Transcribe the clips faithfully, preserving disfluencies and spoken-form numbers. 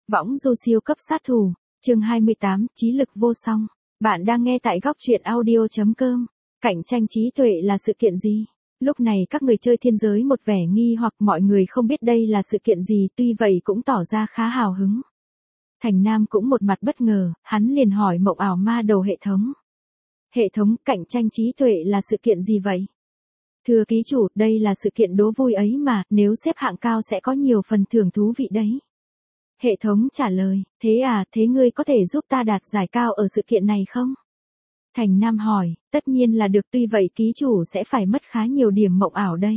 Võng du siêu cấp sát thủ, chương hai mươi tám, trí lực vô song. Bạn đang nghe tại góc truyện audio chấm com. Cạnh tranh trí tuệ là sự kiện gì? Lúc này các người chơi thiên giới một vẻ nghi hoặc mọi người không biết đây là sự kiện gì, tuy vậy cũng tỏ ra khá hào hứng. Thành Nam cũng một mặt bất ngờ, hắn liền hỏi Mộng Ảo Ma Đầu hệ thống. Hệ thống, cạnh tranh trí tuệ là sự kiện gì vậy? Thưa ký chủ, đây là sự kiện đố vui ấy mà, nếu xếp hạng cao sẽ có nhiều phần thưởng thú vị đấy. Hệ thống trả lời, thế à, thế ngươi có thể giúp ta đạt giải cao ở sự kiện này không? Thành Nam hỏi, tất nhiên là được, tuy vậy ký chủ sẽ phải mất khá nhiều điểm mộng ảo đây.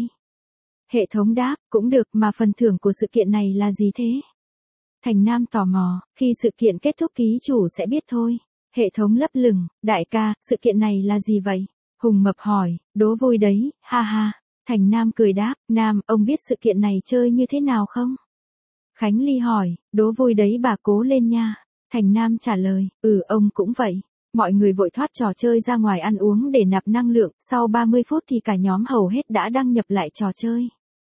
Hệ thống đáp, cũng được, mà phần thưởng của sự kiện này là gì thế? Thành Nam tò mò, khi sự kiện kết thúc ký chủ sẽ biết thôi. Hệ thống lấp lửng, đại ca, sự kiện này là gì vậy? Hùng Mập hỏi, đố vui đấy, ha ha. Thành Nam cười đáp, Nam, ông biết sự kiện này chơi như thế nào không? Khánh Ly hỏi, đố vui đấy bà cố lên nha. Thành Nam trả lời, ừ ông cũng vậy. Mọi người vội thoát trò chơi ra ngoài ăn uống để nạp năng lượng, sau ba mươi phút thì cả nhóm hầu hết đã đăng nhập lại trò chơi.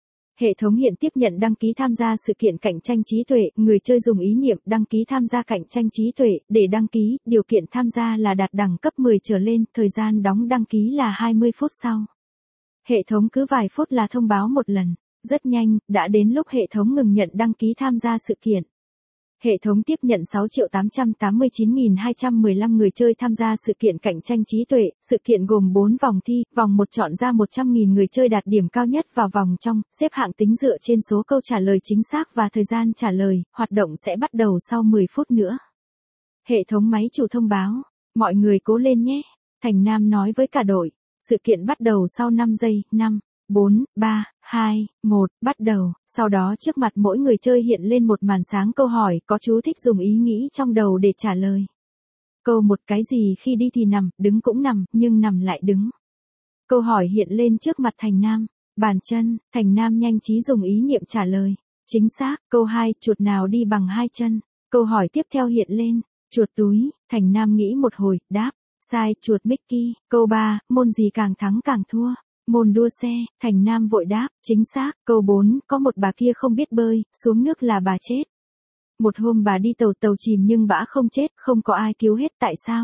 Hệ thống hiện tiếp nhận đăng ký tham gia sự kiện cạnh tranh trí tuệ, người chơi dùng ý niệm đăng ký tham gia cạnh tranh trí tuệ, để đăng ký, điều kiện tham gia là đạt đẳng cấp mười trở lên, thời gian đóng đăng ký là hai mươi phút sau. Hệ thống cứ vài phút là thông báo một lần, rất nhanh, đã đến lúc hệ thống ngừng nhận đăng ký tham gia sự kiện. Hệ thống tiếp nhận sáu triệu tám trăm tám mươi chín nghìn hai trăm mười lăm người chơi tham gia sự kiện cạnh tranh trí tuệ, sự kiện gồm bốn vòng thi, vòng một chọn ra một trăm nghìn người chơi đạt điểm cao nhất vào vòng trong, xếp hạng tính dựa trên số câu trả lời chính xác và thời gian trả lời, hoạt động sẽ bắt đầu sau mười phút nữa. Hệ thống máy chủ thông báo, mọi người cố lên nhé, Thành Nam nói với cả đội, sự kiện bắt đầu sau năm giây, năm, bốn, ba, hai, một, bắt đầu, sau đó trước mặt mỗi người chơi hiện lên một màn sáng câu hỏi, có chú thích dùng ý nghĩ trong đầu để trả lời. Câu một, cái gì khi đi thì nằm, đứng cũng nằm, nhưng nằm lại đứng. Câu hỏi hiện lên trước mặt Thành Nam, bàn chân, Thành Nam nhanh trí dùng ý niệm trả lời. Chính xác, câu hai, chuột nào đi bằng hai chân. Câu hỏi tiếp theo hiện lên, chuột túi, Thành Nam nghĩ một hồi, đáp, sai, chuột Mickey. Câu ba, môn gì càng thắng càng thua. Môn đua xe, Thành Nam vội đáp, chính xác. Câu bốn, có một bà kia không biết bơi, xuống nước là bà chết. Một hôm bà đi tàu tàu chìm nhưng bà không chết, không có ai cứu hết, tại sao?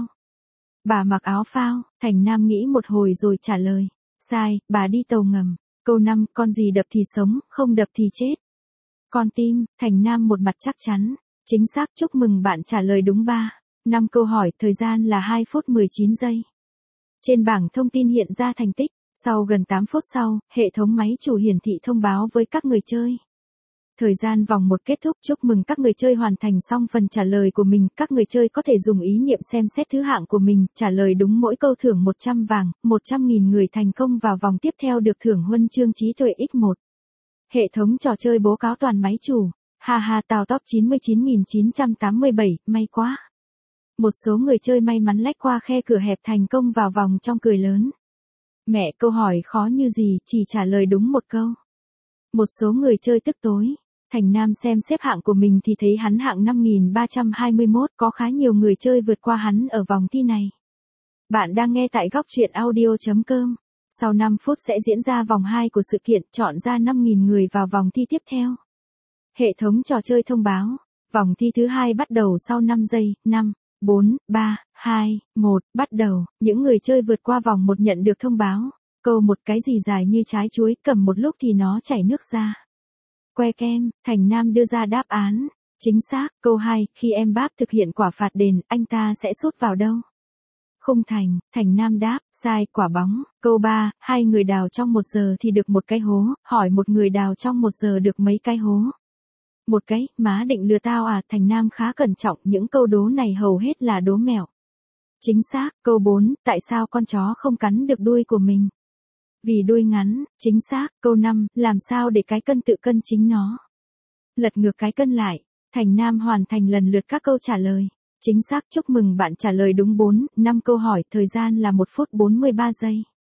Bà mặc áo phao, Thành Nam nghĩ một hồi rồi trả lời, sai, bà đi tàu ngầm. Câu năm, con gì đập thì sống, không đập thì chết. Con tim, Thành Nam một mặt chắc chắn, chính xác, chúc mừng bạn trả lời đúng ba. năm câu hỏi, thời gian là hai phút mười chín giây. Trên bảng thông tin hiện ra thành tích. Sau gần tám phút sau, hệ thống máy chủ hiển thị thông báo với các người chơi. Thời gian vòng một kết thúc, chúc mừng các người chơi hoàn thành xong phần trả lời của mình. Các người chơi có thể dùng ý niệm xem xét thứ hạng của mình, trả lời đúng mỗi câu thưởng một trăm vàng, một trăm nghìn người thành công vào vòng tiếp theo được thưởng huân chương trí tuệ nhân một. Hệ thống trò chơi báo cáo toàn máy chủ. Ha ha, tào top chín mươi chín nghìn chín trăm tám mươi bảy, may quá. Một số người chơi may mắn lách qua khe cửa hẹp thành công vào vòng trong cười lớn. Mẹ, câu hỏi khó như gì, chỉ trả lời đúng một câu. Một số người chơi tức tối. Thành Nam xem xếp hạng của mình thì thấy hắn hạng năm nghìn ba trăm hai mươi mốt, có khá nhiều người chơi vượt qua hắn ở vòng thi này. Bạn đang nghe tại góc truyện audio chấm com. Sau năm phút sẽ diễn ra vòng hai của sự kiện, chọn ra năm nghìn người vào vòng thi tiếp theo. Hệ thống trò chơi thông báo, vòng thi thứ hai bắt đầu sau năm giây, năm, bốn, ba, hai, một, bắt đầu, những người chơi vượt qua vòng một nhận được thông báo. Câu một, cái gì dài như trái chuối, cầm một lúc thì nó chảy nước ra. Que kem, Thành Nam đưa ra đáp án. Chính xác, câu hai, khi em báp thực hiện quả phạt đền, anh ta sẽ sút vào đâu? Khung thành, Thành Nam đáp, sai, quả bóng. Câu ba, hai người đào trong một giờ thì được một cái hố, hỏi một người đào trong một giờ được mấy cái hố? Một cái, má định lừa tao à? Thành Nam khá cẩn trọng, những câu đố này hầu hết là đố mẹo. Chính xác, câu bốn, tại sao con chó không cắn được đuôi của mình? Vì đuôi ngắn. Chính xác, câu năm, làm sao để cái cân tự cân chính nó? Lật ngược cái cân lại. Thành Nam hoàn thành lần lượt các câu trả lời. Chính xác, chúc mừng bạn trả lời đúng bốn, năm câu hỏi, thời gian là một phút bốn mươi ba giây.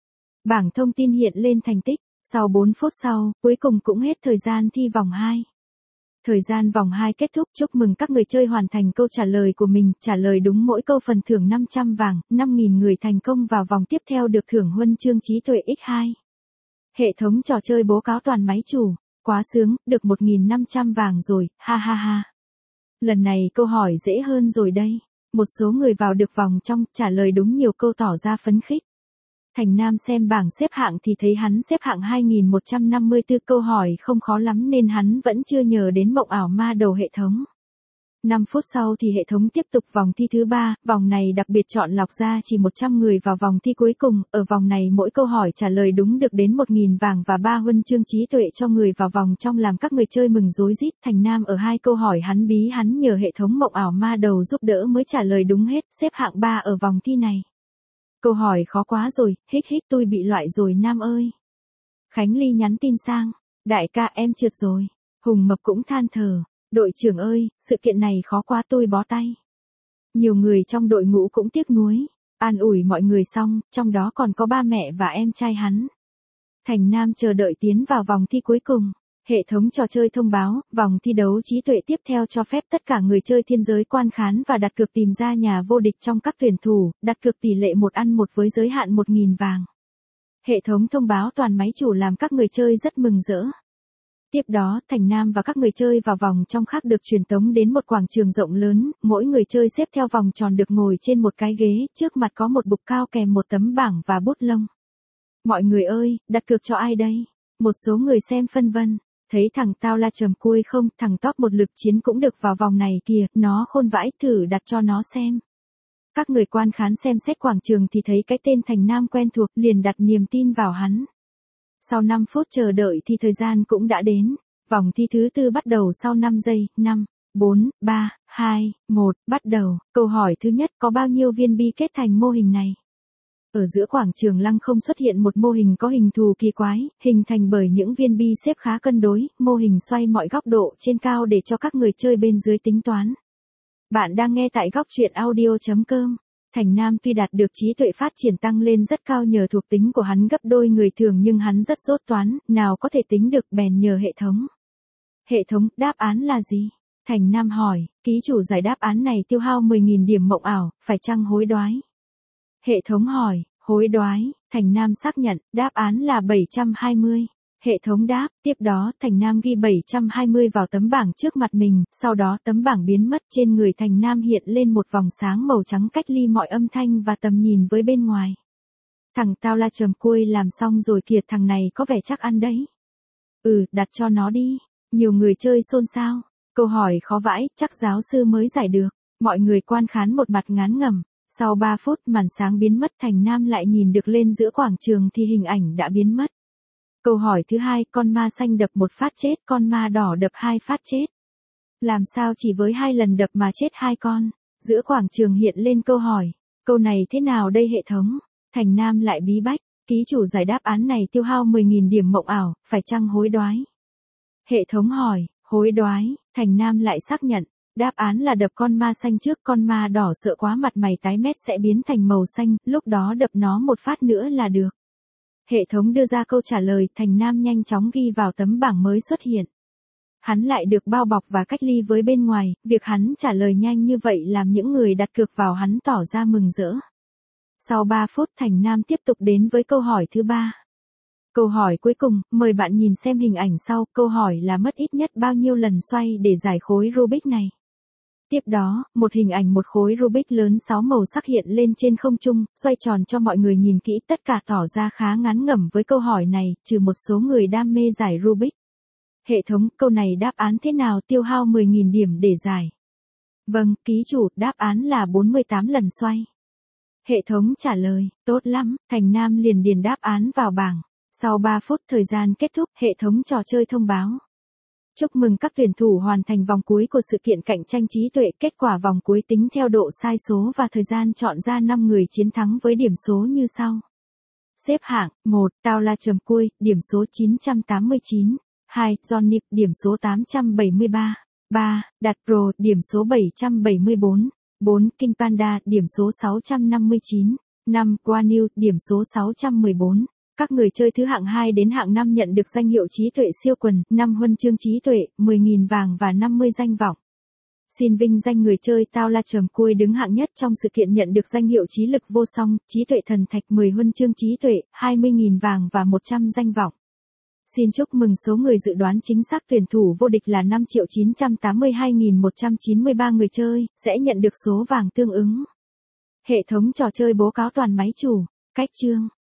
Bảng thông tin hiện lên thành tích, sau bốn phút sau, cuối cùng cũng hết thời gian thi vòng hai. Thời gian vòng hai kết thúc, chúc mừng các người chơi hoàn thành câu trả lời của mình, trả lời đúng mỗi câu phần thưởng năm trăm vàng, năm nghìn người thành công vào vòng tiếp theo được thưởng huân chương trí tuệ nhân hai. Hệ thống trò chơi báo cáo toàn máy chủ, quá sướng, được một nghìn năm trăm vàng rồi, ha ha ha. Lần này câu hỏi dễ hơn rồi đây. Một số người vào được vòng trong, trả lời đúng nhiều câu tỏ ra phấn khích. Thành Nam xem bảng xếp hạng thì thấy hắn xếp hạng hai nghìn một trăm năm mươi tư, câu hỏi không khó lắm nên hắn vẫn chưa nhờ đến mộng ảo ma đầu hệ thống. năm phút sau thì hệ thống tiếp tục vòng thi thứ ba, vòng này đặc biệt chọn lọc ra chỉ một trăm người vào vòng thi cuối cùng, ở vòng này mỗi câu hỏi trả lời đúng được đến một nghìn vàng và ba huân chương trí tuệ cho người vào vòng trong, làm các người chơi mừng rối rít. Thành Nam ở hai câu hỏi hắn bí hắn nhờ hệ thống mộng ảo ma đầu giúp đỡ mới trả lời đúng hết, xếp hạng ba ở vòng thi này. Câu hỏi khó quá rồi, hích hích tôi bị loại rồi Nam ơi. Khánh Ly nhắn tin sang, đại ca em trượt rồi. Hùng Mập cũng than thở, đội trưởng ơi, sự kiện này khó quá tôi bó tay. Nhiều người trong đội ngũ cũng tiếc nuối, an ủi mọi người xong, trong đó còn có ba mẹ và em trai hắn. Thành Nam chờ đợi tiến vào vòng thi cuối cùng. Hệ thống trò chơi thông báo, vòng thi đấu trí tuệ tiếp theo cho phép tất cả người chơi thiên giới quan khán và đặt cược tìm ra nhà vô địch trong các tuyển thủ, đặt cược tỷ lệ một ăn một với giới hạn một nghìn vàng. Hệ thống thông báo toàn máy chủ làm các người chơi rất mừng rỡ. Tiếp đó, Thành Nam và các người chơi vào vòng trong khác được truyền tống đến một quảng trường rộng lớn, mỗi người chơi xếp theo vòng tròn được ngồi trên một cái ghế, trước mặt có một bục cao kèm một tấm bảng và bút lông. Mọi người ơi, đặt cược cho ai đây? Một số người xem phân vân. Thấy thằng tao la trầm cui không, thằng top một lực chiến cũng được vào vòng này kìa, nó khôn vãi, thử đặt cho nó xem. Các người quan khán xem xét quảng trường thì thấy cái tên Thành Nam quen thuộc, liền đặt niềm tin vào hắn. Sau năm phút chờ đợi thì thời gian cũng đã đến, vòng thi thứ tư bắt đầu sau năm giây, năm, bốn, ba, hai, một, bắt đầu. Câu hỏi thứ nhất, có bao nhiêu viên bi kết thành mô hình này? Ở giữa quảng trường lăng không xuất hiện một mô hình có hình thù kỳ quái, hình thành bởi những viên bi xếp khá cân đối, mô hình xoay mọi góc độ trên cao để cho các người chơi bên dưới tính toán. Bạn đang nghe tại góc truyện audio chấm com. Thành Nam tuy đạt được trí tuệ phát triển tăng lên rất cao nhờ thuộc tính của hắn gấp đôi người thường nhưng hắn rất dốt toán, nào có thể tính được bèn nhờ hệ thống. Hệ thống, đáp án là gì? Thành Nam hỏi, ký chủ giải đáp án này tiêu hao mười nghìn điểm mộng ảo, phải chăng hối đoái? Hệ thống hỏi, hối đoái, Thành Nam xác nhận, đáp án là bảy trăm hai mươi. Hệ thống đáp, tiếp đó Thành Nam ghi bảy trăm hai mươi vào tấm bảng trước mặt mình, sau đó tấm bảng biến mất, trên người Thành Nam hiện lên một vòng sáng màu trắng cách ly mọi âm thanh và tầm nhìn với bên ngoài. Thằng tao la trầm cui làm xong rồi kìa, thằng này có vẻ chắc ăn đấy. Ừ, đặt cho nó đi. Nhiều người chơi xôn xao, câu hỏi khó vãi, chắc giáo sư mới giải được. Mọi người quan khán một mặt ngán ngẩm. Sau ba phút màn sáng biến mất, Thành Nam lại nhìn được lên giữa quảng trường thì hình ảnh đã biến mất. Câu hỏi thứ hai, con ma xanh đập một phát chết, con ma đỏ đập hai phát chết. Làm sao chỉ với hai lần đập mà chết hai con? Giữa quảng trường hiện lên câu hỏi. Câu này thế nào đây hệ thống? Thành Nam lại bí bách, ký chủ giải đáp án này tiêu hao mười nghìn điểm mộng ảo, phải chăng hối đoái? Hệ thống hỏi, hối đoái, Thành Nam lại xác nhận. Đáp án là đập con ma xanh trước, con ma đỏ sợ quá mặt mày tái mét sẽ biến thành màu xanh, lúc đó đập nó một phát nữa là được. Hệ thống đưa ra câu trả lời, Thành Nam nhanh chóng ghi vào tấm bảng mới xuất hiện. Hắn lại được bao bọc và cách ly với bên ngoài, việc hắn trả lời nhanh như vậy làm những người đặt cược vào hắn tỏ ra mừng rỡ. Sau ba phút Thành Nam tiếp tục đến với câu hỏi thứ ba. Câu hỏi cuối cùng, mời bạn nhìn xem hình ảnh sau, câu hỏi là mất ít nhất bao nhiêu lần xoay để giải khối Rubik này. Tiếp đó, một hình ảnh một khối Rubik lớn sáu màu sắc hiện lên trên không trung, xoay tròn cho mọi người nhìn kỹ, tất cả tỏ ra khá ngán ngẩm với câu hỏi này, trừ một số người đam mê giải Rubik. Hệ thống, câu này đáp án thế nào tiêu hao mười nghìn điểm để giải? Vâng, ký chủ, đáp án là bốn mươi tám lần xoay. Hệ thống trả lời, tốt lắm, Thành Nam liền điền đáp án vào bảng. Sau ba phút thời gian kết thúc, hệ thống trò chơi thông báo. Chúc mừng các tuyển thủ hoàn thành vòng cuối của sự kiện cạnh tranh trí tuệ. Kết quả vòng cuối tính theo độ sai số và thời gian chọn ra năm người chiến thắng với điểm số như sau. Xếp hạng, một, Tao La Trầm Cui, điểm số chín trăm tám mươi chín. hai, Johnny, điểm số tám trăm bảy mươi ba. ba, Đạt Pro, điểm số bảy trăm bảy mươi bốn. bốn, King Panda, điểm số sáu trăm năm mươi chín. năm, Guan Yu, điểm số sáu trăm mười bốn. Các người chơi thứ hạng hai đến hạng năm nhận được danh hiệu trí tuệ siêu quần, năm huân chương trí tuệ, mười nghìn vàng và năm mươi danh vọng. Xin vinh danh người chơi Tao La Trầm Cui đứng hạng nhất trong sự kiện nhận được danh hiệu trí lực vô song, trí tuệ thần thạch, mười huân chương trí tuệ, hai mươi nghìn vàng và một trăm danh vọng. Xin chúc mừng số người dự đoán chính xác tuyển thủ vô địch là năm triệu chín trăm tám mươi hai nghìn một trăm chín mươi ba người chơi, sẽ nhận được số vàng tương ứng. Hệ thống trò chơi báo cáo toàn máy chủ. Cách chương